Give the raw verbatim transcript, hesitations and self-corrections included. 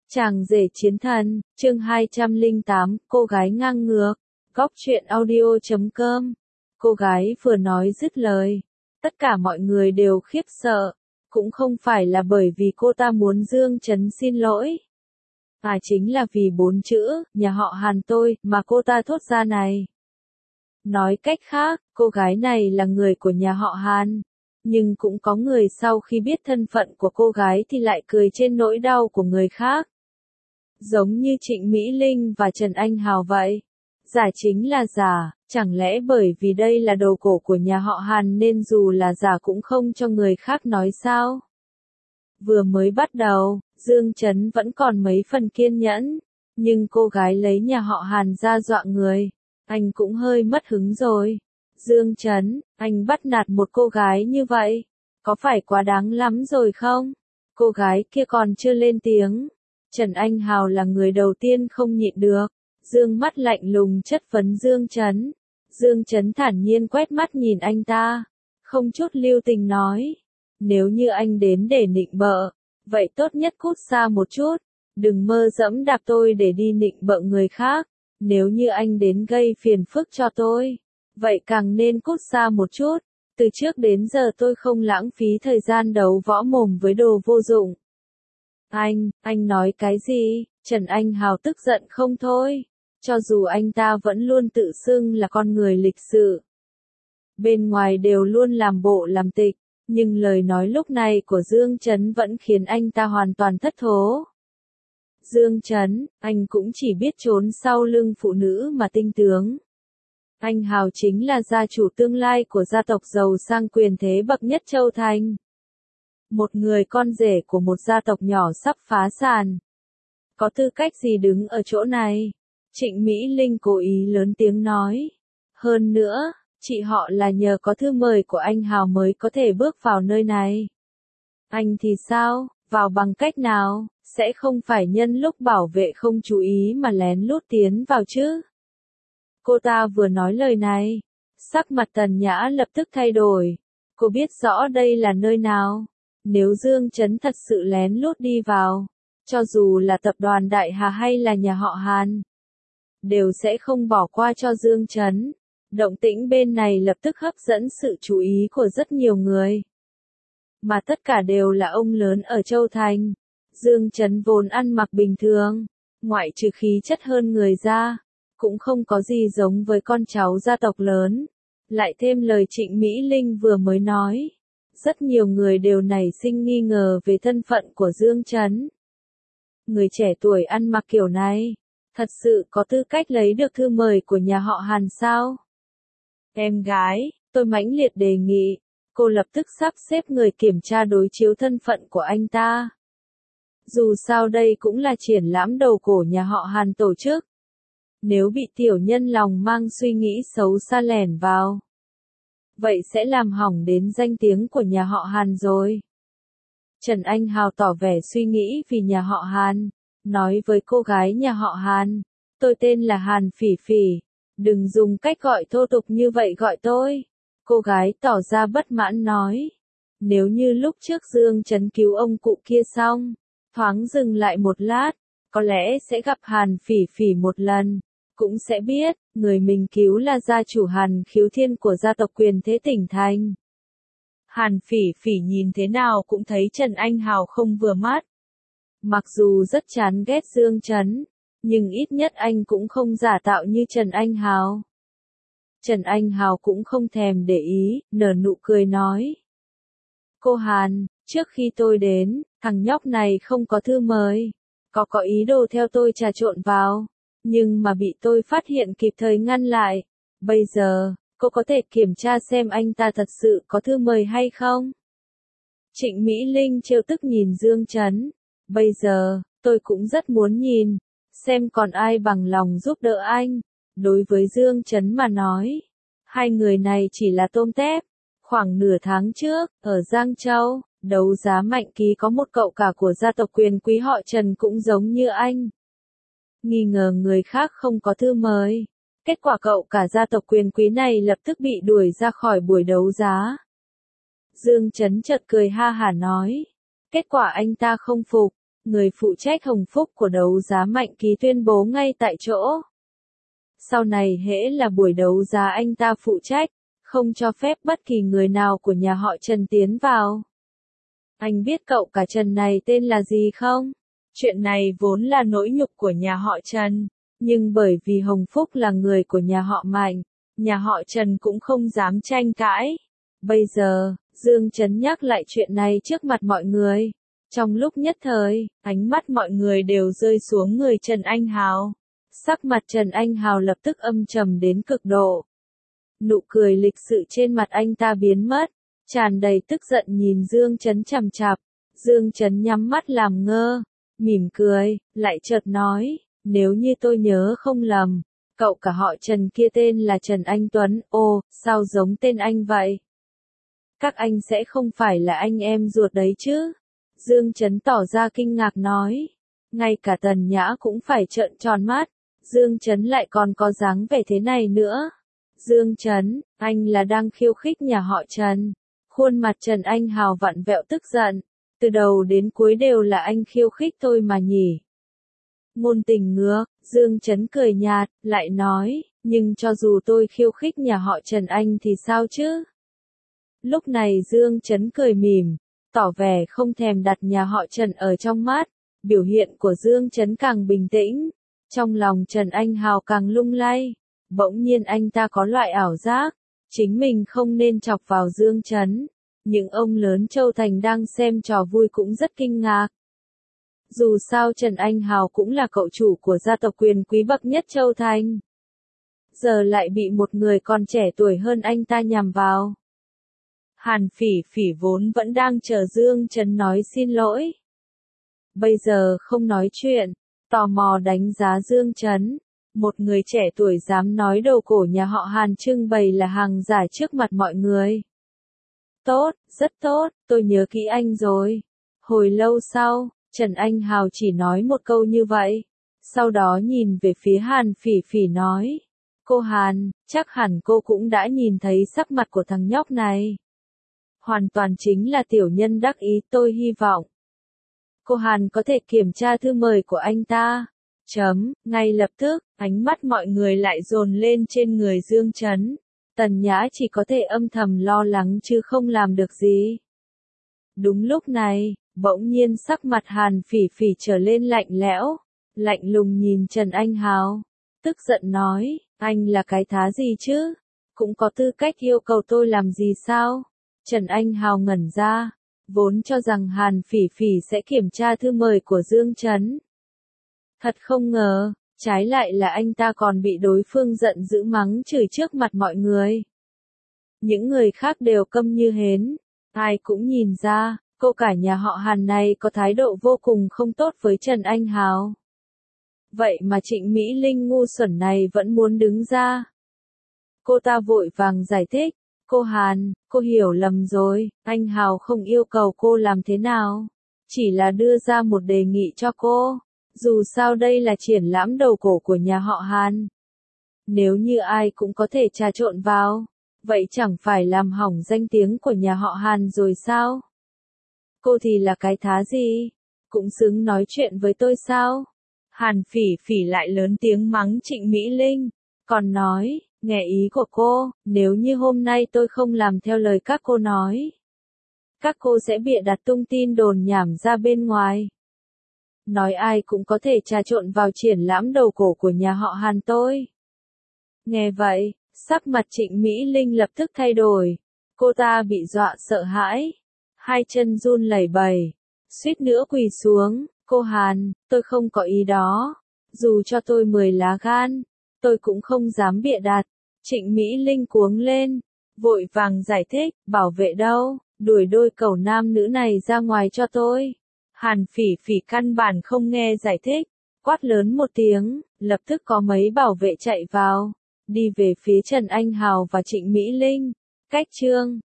Chàng rể chiến thần, chương hai trăm lẻ tám, cô gái ngang ngược, góc truyện audio chấm com. Cô gái vừa nói dứt lời. Tất cả mọi người đều khiếp sợ. Cũng không phải là bởi vì cô ta muốn Dương Chấn xin lỗi. Mà chính là vì bốn chữ, nhà họ Hàn tôi, mà cô ta thốt ra này. Nói cách khác, cô gái này là người của nhà họ Hàn. Nhưng cũng có người sau khi biết thân phận của cô gái thì lại cười trên nỗi đau của người khác. Giống như Trịnh Mỹ Linh và Trần Anh Hào vậy. Giả chính là giả, chẳng lẽ bởi vì đây là đồ cổ của nhà họ Hàn nên dù là giả cũng không cho người khác nói sao? Vừa mới bắt đầu, Dương Chấn vẫn còn mấy phần kiên nhẫn, nhưng cô gái lấy nhà họ Hàn ra dọa người, anh cũng hơi mất hứng rồi. Dương Chấn, anh bắt nạt một cô gái như vậy, có phải quá đáng lắm rồi không? Cô gái kia còn chưa lên tiếng. Trần Anh Hào là người đầu tiên không nhịn được, dương mắt lạnh lùng chất vấn Dương Chấn. Dương Chấn thản nhiên quét mắt nhìn anh ta, không chút lưu tình nói, nếu như anh đến để nịnh bợ, vậy tốt nhất cút xa một chút, đừng mơ dẫm đạp tôi để đi nịnh bợ người khác, nếu như anh đến gây phiền phức cho tôi, vậy càng nên cút xa một chút, từ trước đến giờ tôi không lãng phí thời gian đấu võ mồm với đồ vô dụng. Anh, anh nói cái gì? Trần Anh Hào tức giận không thôi. Cho dù anh ta vẫn luôn tự xưng là con người lịch sự. Bên ngoài đều luôn làm bộ làm tịch, nhưng lời nói lúc này của Dương Chấn vẫn khiến anh ta hoàn toàn thất thố. Dương Chấn, anh cũng chỉ biết trốn sau lưng phụ nữ mà tinh tướng. Anh Hào chính là gia chủ tương lai của gia tộc giàu sang quyền thế bậc nhất Châu Thành. Một người con rể của một gia tộc nhỏ sắp phá sản. Có tư cách gì đứng ở chỗ này? Trịnh Mỹ Linh cố ý lớn tiếng nói. Hơn nữa, chị họ là nhờ có thư mời của anh Hào mới có thể bước vào nơi này. Anh thì sao? Vào bằng cách nào? Sẽ không phải nhân lúc bảo vệ không chú ý mà lén lút tiến vào chứ? Cô ta vừa nói lời này, sắc mặt Tần Nhã lập tức thay đổi. Cô biết rõ đây là nơi nào. Nếu Dương Chấn thật sự lén lút đi vào, cho dù là tập đoàn Đại Hà hay là nhà họ Hàn, đều sẽ không bỏ qua cho Dương Chấn. Động tĩnh bên này lập tức hấp dẫn sự chú ý của rất nhiều người. Mà tất cả đều là ông lớn ở Châu Thành. Dương Chấn vốn ăn mặc bình thường, ngoại trừ khí chất hơn người ra, cũng không có gì giống với con cháu gia tộc lớn. Lại thêm lời Trịnh Mỹ Linh vừa mới nói. Rất nhiều người đều nảy sinh nghi ngờ về thân phận của Dương Chấn. Người trẻ tuổi ăn mặc kiểu này, thật sự có tư cách lấy được thư mời của nhà họ Hàn sao? Em gái, tôi mãnh liệt đề nghị, cô lập tức sắp xếp người kiểm tra đối chiếu thân phận của anh ta. Dù sao đây cũng là triển lãm đầu cổ nhà họ Hàn tổ chức. Nếu bị tiểu nhân lòng mang suy nghĩ xấu xa lẻn vào, vậy sẽ làm hỏng đến danh tiếng của nhà họ Hàn rồi. Trần Anh Hào tỏ vẻ suy nghĩ vì nhà họ Hàn, nói với cô gái nhà họ Hàn, tôi tên là Hàn Phỉ Phỉ, đừng dùng cách gọi thô tục như vậy gọi tôi. Cô gái tỏ ra bất mãn nói, nếu như lúc trước Dương Chấn cứu ông cụ kia xong, thoáng dừng lại một lát, có lẽ sẽ gặp Hàn Phỉ Phỉ một lần. Cũng sẽ biết, người mình cứu là gia chủ Hàn Khiếu Thiên của gia tộc quyền thế tỉnh thành. Hàn Phỉ Phỉ nhìn thế nào cũng thấy Trần Anh Hào không vừa mắt. Mặc dù rất chán ghét Dương Chấn, nhưng ít nhất anh cũng không giả tạo như Trần Anh Hào. Trần Anh Hào cũng không thèm để ý, nở nụ cười nói. Cô Hàn, trước khi tôi đến, thằng nhóc này không có thư mời, có có ý đồ theo tôi trà trộn vào. Nhưng mà bị tôi phát hiện kịp thời ngăn lại. Bây giờ, cô có thể kiểm tra xem anh ta thật sự có thư mời hay không? Trịnh Mỹ Linh trêu tức nhìn Dương Chấn. Bây giờ, tôi cũng rất muốn nhìn, xem còn ai bằng lòng giúp đỡ anh. Đối với Dương Chấn mà nói, hai người này chỉ là tôm tép. Khoảng nửa tháng trước, ở Giang Châu, đấu giá Mạnh Ký có một cậu cả của gia tộc quyền quý họ Trần cũng giống như anh. Nghi ngờ người khác không có thư mời. Kết quả cậu cả gia tộc quyền quý này lập tức bị đuổi ra khỏi buổi đấu giá. Dương Chấn chợt cười ha hả nói. Kết quả anh ta không phục. người phụ trách Hồng Phúc của đấu giá Mạnh Ký tuyên bố ngay tại chỗ. Sau này hễ là buổi đấu giá anh ta phụ trách, không cho phép bất kỳ người nào của nhà họ Trần tiến vào. Anh biết cậu cả Trần này tên là gì không? Chuyện này vốn là nỗi nhục của nhà họ Trần, nhưng bởi vì Hồng Phúc là người của nhà họ Mạnh, nhà họ Trần cũng không dám tranh cãi. Bây giờ, Dương Chấn nhắc lại chuyện này trước mặt mọi người. Trong lúc nhất thời, ánh mắt mọi người đều rơi xuống người Trần Anh Hào. Sắc mặt Trần Anh Hào lập tức âm trầm đến cực độ. Nụ cười lịch sự trên mặt anh ta biến mất, tràn đầy tức giận nhìn Dương Chấn chằm chằm. Dương Chấn nhắm mắt làm ngơ, mỉm cười, lại chợt nói, nếu như tôi nhớ không lầm, cậu cả họ Trần kia tên là Trần Anh Tuấn, ô, sao giống tên anh vậy? Các anh sẽ không phải là anh em ruột đấy chứ? Dương Chấn tỏ ra kinh ngạc nói. Ngay cả Tần Nhã cũng phải trợn tròn mắt. Dương Chấn lại còn có dáng vẻ thế này nữa. Dương Chấn, anh là đang khiêu khích nhà họ Trần. Khuôn mặt Trần Anh Hào vặn vẹo tức giận. Từ đầu đến cuối đều là anh khiêu khích tôi mà nhỉ. Ngôn tình ngược, Dương Chấn cười nhạt, lại nói, nhưng cho dù tôi khiêu khích nhà họ Trần anh thì sao chứ? Lúc này Dương Chấn cười mỉm, tỏ vẻ không thèm đặt nhà họ Trần ở trong mắt, biểu hiện của Dương Chấn càng bình tĩnh, trong lòng Trần Anh Hào càng lung lay, bỗng nhiên anh ta có loại ảo giác, chính mình không nên chọc vào Dương Chấn, những ông lớn Châu Thành đang xem trò vui cũng rất kinh ngạc. Dù sao Trần Anh Hào cũng là cậu chủ của gia tộc quyền quý bậc nhất Châu Thành. Giờ lại bị một người còn trẻ tuổi hơn anh ta nhằm vào. Hàn Phỉ Phỉ vốn vẫn đang chờ Dương Chấn nói xin lỗi. Bây giờ không nói chuyện, tò mò đánh giá Dương Chấn. Một người trẻ tuổi dám nói đồ cổ nhà họ Hàn trưng bày là hàng giả trước mặt mọi người. Tốt, rất tốt, tôi nhớ kỹ anh rồi. Hồi lâu sau, Trần Anh Hào chỉ nói một câu như vậy. Sau đó nhìn về phía Hàn Phỉ Phỉ nói. Cô Hàn, chắc hẳn cô cũng đã nhìn thấy sắc mặt của thằng nhóc này. Hoàn toàn chính là tiểu nhân đắc ý, tôi hy vọng cô Hàn có thể kiểm tra thư mời của anh ta. Chấm, ngay lập tức, ánh mắt mọi người lại dồn lên trên người Dương Chấn. Tần Nhã chỉ có thể âm thầm lo lắng chứ không làm được gì. Đúng lúc này, bỗng nhiên sắc mặt Hàn Phỉ Phỉ trở lên lạnh lẽo, lạnh lùng nhìn Trần Anh Hào, tức giận nói, anh là cái thá gì chứ? Cũng có tư cách yêu cầu tôi làm gì sao? Trần Anh Hào ngẩn ra, vốn cho rằng Hàn Phỉ Phỉ sẽ kiểm tra thư mời của Dương Chấn. Thật không ngờ, trái lại là anh ta còn bị đối phương giận dữ mắng chửi trước mặt mọi người. Những người khác đều câm như hến, ai cũng nhìn ra, cô cả nhà họ Hàn này có thái độ vô cùng không tốt với Trần Anh Hào. Vậy mà Trịnh Mỹ Linh ngu xuẩn này vẫn muốn đứng ra. Cô ta vội vàng giải thích, cô Hàn, cô hiểu lầm rồi, anh Hào không yêu cầu cô làm thế nào, chỉ là đưa ra một đề nghị cho cô. Dù sao đây là triển lãm đầu cổ của nhà họ Hàn. Nếu như ai cũng có thể trà trộn vào, vậy chẳng phải làm hỏng danh tiếng của nhà họ Hàn rồi sao? Cô thì là cái thá gì? Cũng xứng nói chuyện với tôi sao? Hàn Phỉ Phỉ lại lớn tiếng mắng Trịnh Mỹ Linh, còn nói, nghe ý của cô, nếu như hôm nay tôi không làm theo lời các cô nói, các cô sẽ bịa đặt tung tin đồn nhảm ra bên ngoài. Nói ai cũng có thể trà trộn vào triển lãm đầu cổ của nhà họ Hàn tôi. Nghe vậy, sắc mặt Trịnh Mỹ Linh lập tức thay đổi. Cô ta bị dọa sợ hãi. Hai chân run lẩy bẩy. Suýt nữa quỳ xuống. Cô Hàn, tôi không có ý đó. Dù cho tôi mười lá gan, tôi cũng không dám bịa đặt. Trịnh Mỹ Linh cuống lên. Vội vàng giải thích, bảo vệ đâu, đuổi đôi cẩu nam nữ này ra ngoài cho tôi. Hàn Phỉ Phỉ căn bản không nghe giải thích, quát lớn một tiếng, lập tức có mấy bảo vệ chạy vào, đi về phía Trần Anh Hào và Trịnh Mỹ Linh. Cách chương